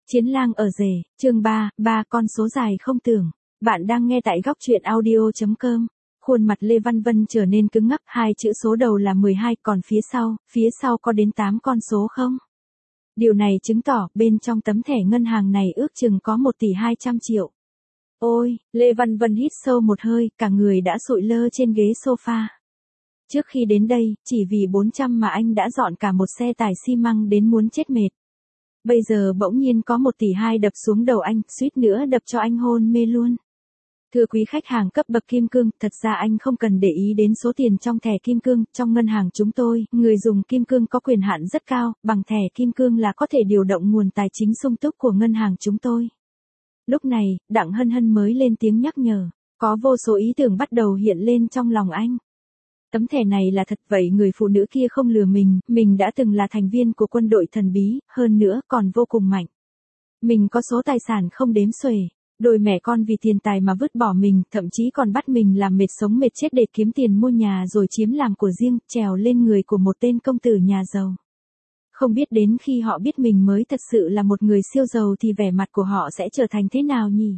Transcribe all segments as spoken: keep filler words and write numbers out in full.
Chiến lang ở rể, chương ba, ba con số dài không tưởng. Bạn đang nghe tại góc truyện audio chấm com. Khuôn mặt Lê Văn Vân trở nên cứng ngắc, hai chữ số đầu là mười hai, còn phía sau, phía sau có đến tám con số không? Điều này chứng tỏ bên trong tấm thẻ ngân hàng này ước chừng có một tỷ hai trăm triệu. Ôi, Lê Văn Vân hít sâu một hơi, cả người đã sụi lơ trên ghế sofa. Trước khi đến đây, chỉ vì bốn trăm mà anh đã dọn cả một xe tải xi măng đến muốn chết mệt. Bây giờ bỗng nhiên có một tỷ hai đập xuống đầu anh, suýt nữa đập cho anh hôn mê luôn. Thưa quý khách hàng cấp bậc kim cương, thật ra anh không cần để ý đến số tiền trong thẻ kim cương, trong ngân hàng chúng tôi, người dùng kim cương có quyền hạn rất cao, bằng thẻ kim cương là có thể điều động nguồn tài chính sung túc của ngân hàng chúng tôi. Lúc này, Đặng Hân Hân mới lên tiếng nhắc nhở, có vô số ý tưởng bắt đầu hiện lên trong lòng anh. Tấm thẻ này là thật vậy, người phụ nữ kia không lừa mình, mình đã từng là thành viên của quân đội thần bí, hơn nữa còn vô cùng mạnh. Mình có số tài sản không đếm xuể, đôi mẹ con vì tiền tài mà vứt bỏ mình, thậm chí còn bắt mình làm mệt sống mệt chết để kiếm tiền mua nhà rồi chiếm làm của riêng, trèo lên người của một tên công tử nhà giàu. Không biết đến khi họ biết mình mới thật sự là một người siêu giàu thì vẻ mặt của họ sẽ trở thành thế nào nhỉ?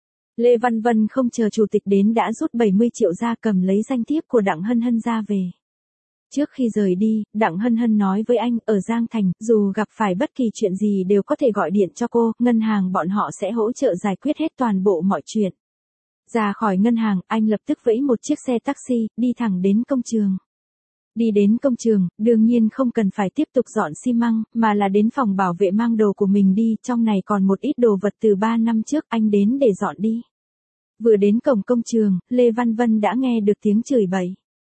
Lê Văn Vân không chờ chủ tịch đến đã rút bảy mươi triệu ra, cầm lấy danh thiếp của Đặng Hân Hân ra về. Trước khi rời đi, Đặng Hân Hân nói với anh, ở Giang Thành, dù gặp phải bất kỳ chuyện gì đều có thể gọi điện cho cô, ngân hàng bọn họ sẽ hỗ trợ giải quyết hết toàn bộ mọi chuyện. Ra khỏi ngân hàng, anh lập tức vẫy một chiếc xe taxi, đi thẳng đến công trường. Đi đến công trường, đương nhiên không cần phải tiếp tục dọn xi măng, mà là đến phòng bảo vệ mang đồ của mình đi, trong này còn một ít đồ vật từ ba năm trước anh đến để dọn đi. Vừa đến cổng công trường, Lê Văn Vân đã nghe được tiếng chửi bậy.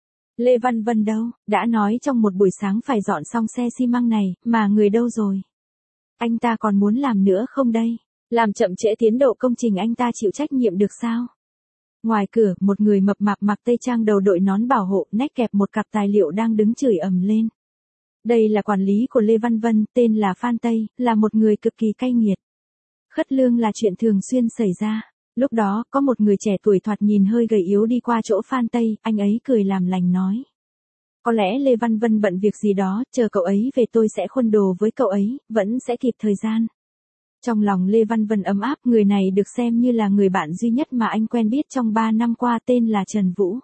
Lê Văn Vân đâu, đã nói trong một buổi sáng phải dọn xong xe xi măng này, mà người đâu rồi? Anh ta còn muốn làm nữa không đây? Làm chậm trễ tiến độ công trình anh ta chịu trách nhiệm được sao? Ngoài cửa, một người mập mạp mặc tây trang đầu đội nón bảo hộ, nách kẹp một cặp tài liệu đang đứng chửi ầm lên. Đây là quản lý của Lê Văn Vân, tên là Phan Tây, là một người cực kỳ cay nghiệt. Khất lương là chuyện thường xuyên xảy ra. Lúc đó, có một người trẻ tuổi thoạt nhìn hơi gầy yếu đi qua chỗ Phan Tây, anh ấy cười làm lành nói. Có lẽ Lê Văn Vân bận việc gì đó, chờ cậu ấy về tôi sẽ khuân đồ với cậu ấy, vẫn sẽ kịp thời gian. Trong lòng Lê Văn Vân ấm áp, người này được xem như là người bạn duy nhất mà anh quen biết trong ba năm qua, tên là Trần Vũ.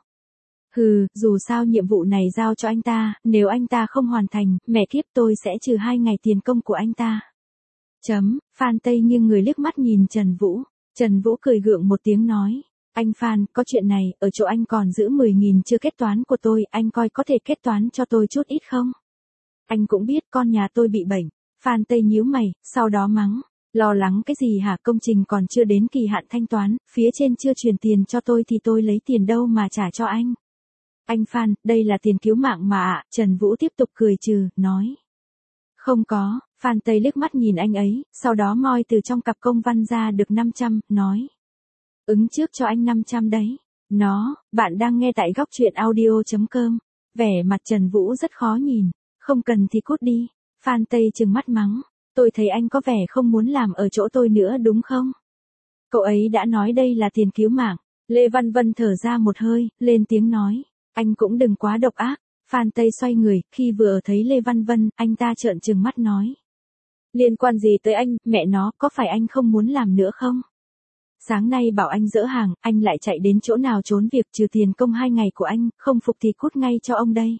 Hừ, dù sao nhiệm vụ này giao cho anh ta, nếu anh ta không hoàn thành, mẹ kiếp tôi sẽ trừ hai ngày tiền công của anh ta. Chấm, Phan Tây nghiêng người liếc mắt nhìn Trần Vũ. Trần Vũ cười gượng một tiếng nói, anh Phan, có chuyện này, ở chỗ anh còn giữ mười nghìn chưa kết toán của tôi, anh coi có thể kết toán cho tôi chút ít không? Anh cũng biết con nhà tôi bị bệnh. Phan Tây nhíu mày, sau đó mắng, lo lắng cái gì hả, công trình còn chưa đến kỳ hạn thanh toán, phía trên chưa truyền tiền cho tôi thì tôi lấy tiền đâu mà trả cho anh. Anh Phan, đây là tiền cứu mạng mà ạ. Trần Vũ tiếp tục cười trừ, nói. Không có. Phan Tây liếc mắt nhìn anh ấy, sau đó moi từ trong cặp công văn ra được năm trăm, nói. Ứng trước cho anh năm trăm đấy. Nó, bạn đang nghe tại góc truyện audio chấm com. Vẻ mặt Trần Vũ rất khó nhìn. Không cần thì cút đi. Phan Tây trừng mắt mắng. Tôi thấy anh có vẻ không muốn làm ở chỗ tôi nữa đúng không? Cậu ấy đã nói đây là tiền cứu mạng. Lê Văn Vân thở ra một hơi, lên tiếng nói. Anh cũng đừng quá độc ác. Phan Tây xoay người, khi vừa thấy Lê Văn Vân, anh ta trợn trừng mắt nói. Liên quan gì tới anh, mẹ nó, có phải anh không muốn làm nữa không? Sáng nay bảo anh dỡ hàng, anh lại chạy đến chỗ nào trốn việc, trừ tiền công hai ngày của anh, không phục thì cút ngay cho ông đây.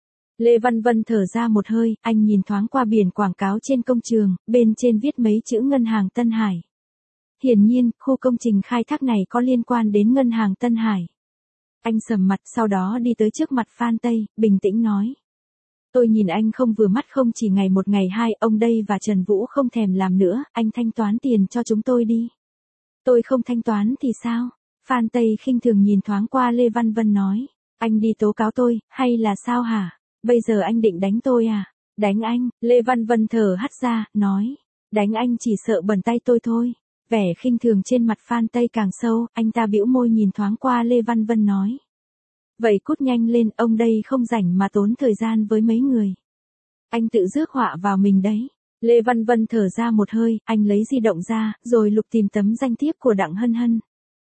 Lê Văn Vân thở ra một hơi, anh nhìn thoáng qua biển quảng cáo trên công trường, bên trên viết mấy chữ Ngân hàng Tân Hải. Hiển nhiên, khu công trình khai thác này có liên quan đến Ngân hàng Tân Hải. Anh sầm mặt, sau đó đi tới trước mặt Phan Tây, bình tĩnh nói. Tôi nhìn anh không vừa mắt, không chỉ ngày một ngày hai, ông đây và Trần Vũ không thèm làm nữa, anh thanh toán tiền cho chúng tôi đi. Tôi không thanh toán thì sao? Phan Tây khinh thường nhìn thoáng qua Lê Văn Vân nói. Anh đi tố cáo tôi, hay là sao hả? Bây giờ anh định đánh tôi à? Đánh anh, Lê Văn Vân thở hắt ra, nói. Đánh anh chỉ sợ bẩn tay tôi thôi. Vẻ khinh thường trên mặt Phan Tây càng sâu, anh ta bĩu môi nhìn thoáng qua Lê Văn Vân nói. Vậy cút nhanh lên, ông đây không rảnh mà tốn thời gian với mấy người. Anh tự rước họa vào mình đấy. Lê Văn Vân thở ra một hơi, anh lấy di động ra, rồi lục tìm tấm danh thiếp của Đặng Hân Hân.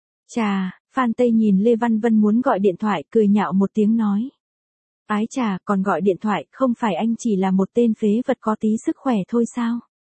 Chà, Phan Tây nhìn Lê Văn Vân muốn gọi điện thoại, cười nhạo một tiếng nói. Ái chà, còn gọi điện thoại, không phải anh chỉ là một tên phế vật có tí sức khỏe thôi sao?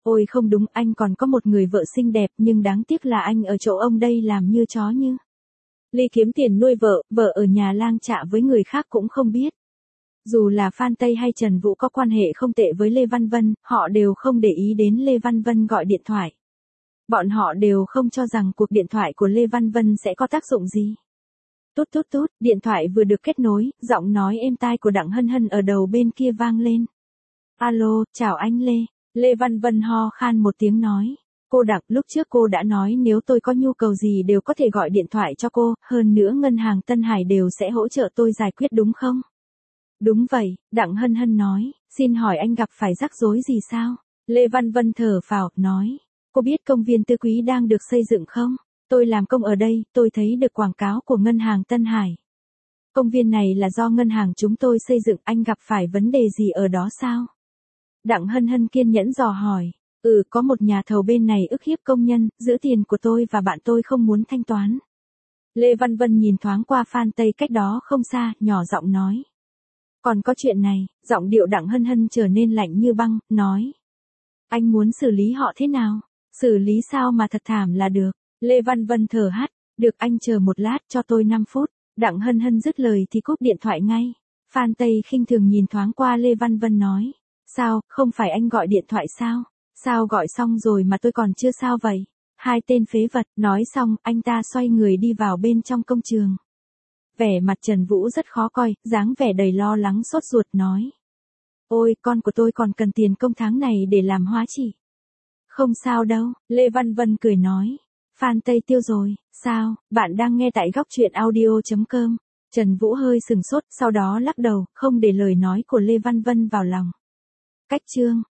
Ôi không đúng, anh còn có một người vợ xinh đẹp nhưng đáng tiếc là anh ở chỗ ông đây làm như chó như. Ly kiếm tiền nuôi vợ, vợ ở nhà lang chạ với người khác cũng không biết. Dù là Phan Tây hay Trần Vũ có quan hệ không tệ với Lê Văn Vân, họ đều không để ý đến Lê Văn Vân gọi điện thoại. Bọn họ đều không cho rằng cuộc điện thoại của Lê Văn Vân sẽ có tác dụng gì. Tút tút tút, điện thoại vừa được kết nối, giọng nói êm tai của Đặng Hân Hân ở đầu bên kia vang lên. Alo, chào anh Lê. Lê Văn Vân ho khan một tiếng nói. Cô Đặng, lúc trước cô đã nói nếu tôi có nhu cầu gì đều có thể gọi điện thoại cho cô, hơn nữa ngân hàng Tân Hải đều sẽ hỗ trợ tôi giải quyết đúng không? Đúng vậy, Đặng Hân Hân nói, xin hỏi anh gặp phải rắc rối gì sao? Lê Văn Vân thở phào, nói, cô biết công viên Tư Quý đang được xây dựng không? Tôi làm công ở đây, tôi thấy được quảng cáo của ngân hàng Tân Hải. Công viên này là do ngân hàng chúng tôi xây dựng, anh gặp phải vấn đề gì ở đó sao? Đặng Hân Hân kiên nhẫn dò hỏi, ừ có một nhà thầu bên này ức hiếp công nhân, giữ tiền của tôi và bạn tôi không muốn thanh toán. Lê Văn Vân nhìn thoáng qua Phan Tây cách đó không xa, nhỏ giọng nói. Còn có chuyện này, giọng điệu Đặng Hân Hân trở nên lạnh như băng, nói. Anh muốn xử lý họ thế nào? Xử lý sao mà thật thảm là được. Lê Văn Vân thở hắt, được anh chờ một lát cho tôi năm phút. Đặng Hân Hân dứt lời thì cúp điện thoại ngay. Phan Tây khinh thường nhìn thoáng qua Lê Văn Vân nói. Sao, không phải anh gọi điện thoại sao? Sao gọi xong rồi mà tôi còn chưa sao vậy? Hai tên phế vật, nói xong, anh ta xoay người đi vào bên trong công trường. Vẻ mặt Trần Vũ rất khó coi, dáng vẻ đầy lo lắng sốt ruột nói. Ôi, con của tôi còn cần tiền công tháng này để làm hóa chỉ. Không sao đâu, Lê Văn Vân cười nói. Phan Tây tiêu rồi, sao, bạn đang nghe tại góc truyện audio chấm com. Trần Vũ hơi sừng sốt, sau đó lắc đầu, không để lời nói của Lê Văn Vân vào lòng. Cách chương.